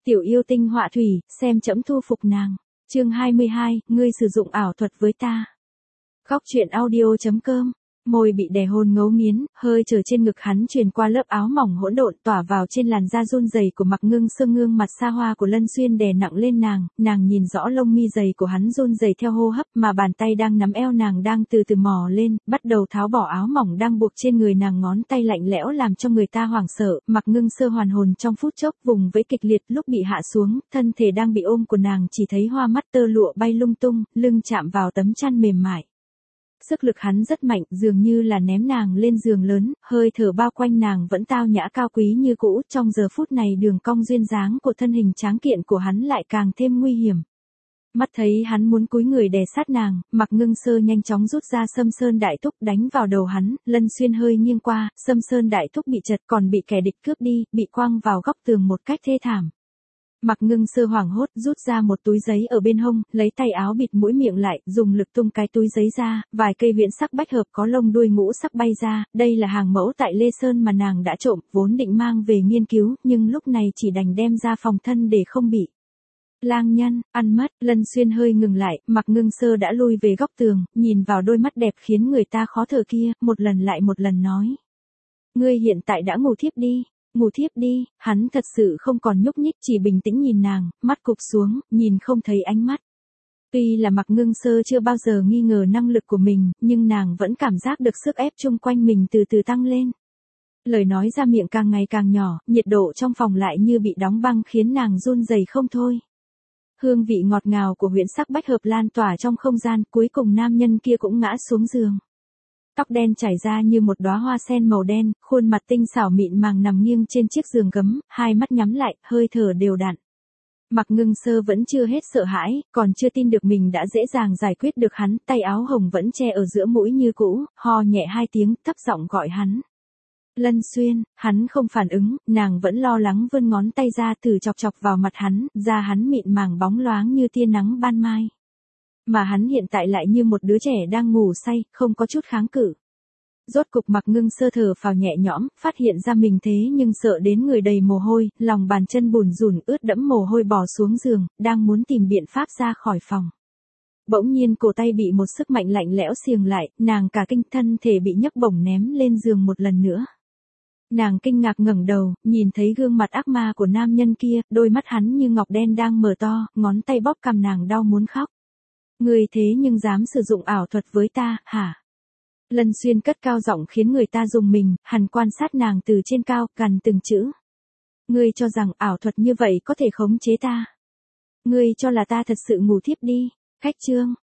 Tiểu yêu tinh họa thủy, xem trẫm thu phục nàng. Chương 22, ngươi sử dụng ảo thuật với ta. Góc truyện audio.com. Môi bị đè hôn ngấu nghiến, hơi trở trên ngực hắn truyền qua lớp áo mỏng hỗn độn tỏa vào trên làn da run rẩy của Mặc Ngưng Sơ, gương mặt xa hoa của Lân Xuyên đè nặng lên nàng nhìn rõ lông mi dày của hắn run rẩy theo hô hấp, mà bàn tay đang nắm eo nàng đang từ từ mò lên, bắt đầu tháo bỏ áo mỏng đang buộc trên người nàng, ngón tay lạnh lẽo làm cho người ta hoảng sợ. Mặc Ngưng Sơ hoàn hồn trong phút chốc, vùng vẫy kịch liệt, lúc bị hạ xuống, thân thể đang bị ôm của nàng chỉ thấy hoa mắt tơ lụa bay lung tung, lưng chạm vào tấm chăn mềm mại. Sức lực hắn rất mạnh, dường như là ném nàng lên giường lớn, hơi thở bao quanh nàng vẫn tao nhã cao quý như cũ. Trong giờ phút này đường cong duyên dáng của thân hình tráng kiện của hắn lại càng thêm nguy hiểm. Mắt thấy hắn muốn cúi người đè sát nàng, Mặc Ngưng Sơ nhanh chóng rút ra Sâm Sơn Đại Thúc đánh vào đầu hắn. Lân Xuyên hơi nghiêng qua, Sâm Sơn Đại Thúc bị chật, còn bị kẻ địch cướp đi, bị quăng vào góc tường một cách thê thảm. Mặc Ngưng Sơ hoảng hốt rút ra một túi giấy ở bên hông, lấy tay áo bịt mũi miệng lại, dùng lực tung cái túi giấy ra, vài cây huyễn sắc bách hợp có lông đuôi ngũ sắc bay ra. Đây là hàng mẫu tại Lê Sơn mà nàng đã trộm, vốn định mang về nghiên cứu, nhưng lúc này chỉ đành đem ra phòng thân để không bị lang nhân ăn mất. Lân Xuyên hơi ngừng lại, Mặc Ngưng Sơ đã lui về góc tường, nhìn vào đôi mắt đẹp khiến người ta khó thở kia, một lần lại một lần nói: ngươi hiện tại đã ngủ thiếp đi. Ngủ thiếp đi. Hắn thật sự không còn nhúc nhích, chỉ bình tĩnh nhìn nàng, mắt cụp xuống, nhìn không thấy ánh mắt. Tuy là Mặc Ngưng Sơ chưa bao giờ nghi ngờ năng lực của mình, nhưng nàng vẫn cảm giác được sức ép chung quanh mình từ từ tăng lên. Lời nói ra miệng càng ngày càng nhỏ, nhiệt độ trong phòng lại như bị đóng băng khiến nàng run rẩy không thôi. Hương vị ngọt ngào của huyễn sắc bách hợp lan tỏa trong không gian, cuối cùng nam nhân kia cũng ngã xuống giường. Tóc đen chảy ra như một đóa hoa sen màu đen, khuôn mặt tinh xảo mịn màng nằm nghiêng trên chiếc giường gấm, hai mắt nhắm lại, hơi thở đều đặn. Mặc Ngưng Sơ vẫn chưa hết sợ hãi, còn chưa tin được mình đã dễ dàng giải quyết được hắn, tay áo hồng vẫn che ở giữa mũi như cũ, ho nhẹ hai tiếng, thấp giọng gọi hắn. Lân Xuyên. Hắn không phản ứng, nàng vẫn lo lắng vươn ngón tay ra thử chọc chọc vào mặt hắn, da hắn mịn màng bóng loáng như tia nắng ban mai. Mà hắn hiện tại lại như một đứa trẻ đang ngủ say, không có chút kháng cự. Rốt cục Mặc Ngưng Sơ thở phào nhẹ nhõm, phát hiện ra mình thế nhưng sợ đến người đầy mồ hôi, lòng bàn chân bùn rùn ướt đẫm mồ hôi bò xuống giường, đang muốn tìm biện pháp ra khỏi phòng. Bỗng nhiên cổ tay bị một sức mạnh lạnh lẽo xiềng lại, nàng cả kinh, thân thể bị nhấc bổng ném lên giường một lần nữa. Nàng kinh ngạc ngẩng đầu, nhìn thấy gương mặt ác ma của nam nhân kia, đôi mắt hắn như ngọc đen đang mở to, ngón tay bóp cằm nàng đau muốn khóc. Ngươi thế nhưng dám sử dụng ảo thuật với ta, hả? Lân Xuyên cất cao giọng khiến người ta rùng mình, hắn quan sát nàng từ trên cao, gằn từng chữ. Ngươi cho rằng ảo thuật như vậy có thể khống chế ta? Ngươi cho là ta thật sự ngủ thiếp đi? Khách chương.